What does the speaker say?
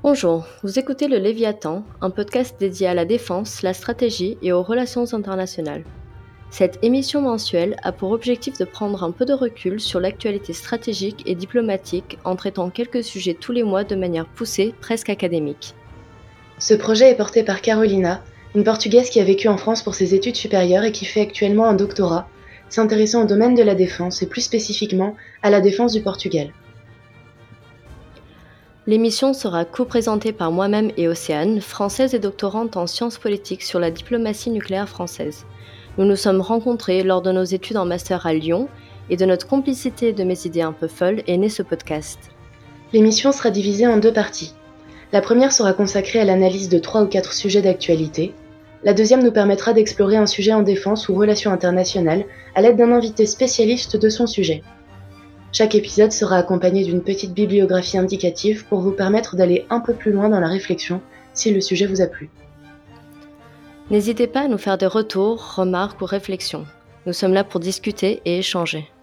Bonjour, vous écoutez le Léviathan, un podcast dédié à la défense, la stratégie et aux relations internationales. Cette émission mensuelle a pour objectif de prendre un peu de recul sur l'actualité stratégique et diplomatique en traitant quelques sujets tous les mois de manière poussée, presque académique. Ce projet est porté par Carolina, une Portugaise qui a vécu en France pour ses études supérieures et qui fait actuellement un doctorat, s'intéressant au domaine de la défense et plus spécifiquement à la défense du Portugal. L'émission sera co-présentée par moi-même et Océane, française et doctorante en sciences politiques sur la diplomatie nucléaire française. Nous nous sommes rencontrés lors de nos études en master à Lyon et de notre complicité de mes idées un peu folles est né ce podcast. L'émission sera divisée en deux parties. La première sera consacrée à l'analyse de 3 ou 4 sujets d'actualité. La deuxième nous permettra d'explorer un sujet en défense ou relations internationales à l'aide d'un invité spécialiste de son sujet. Chaque épisode sera accompagné d'une petite bibliographie indicative pour vous permettre d'aller un peu plus loin dans la réflexion si le sujet vous a plu. N'hésitez pas à nous faire des retours, remarques ou réflexions. Nous sommes là pour discuter et échanger.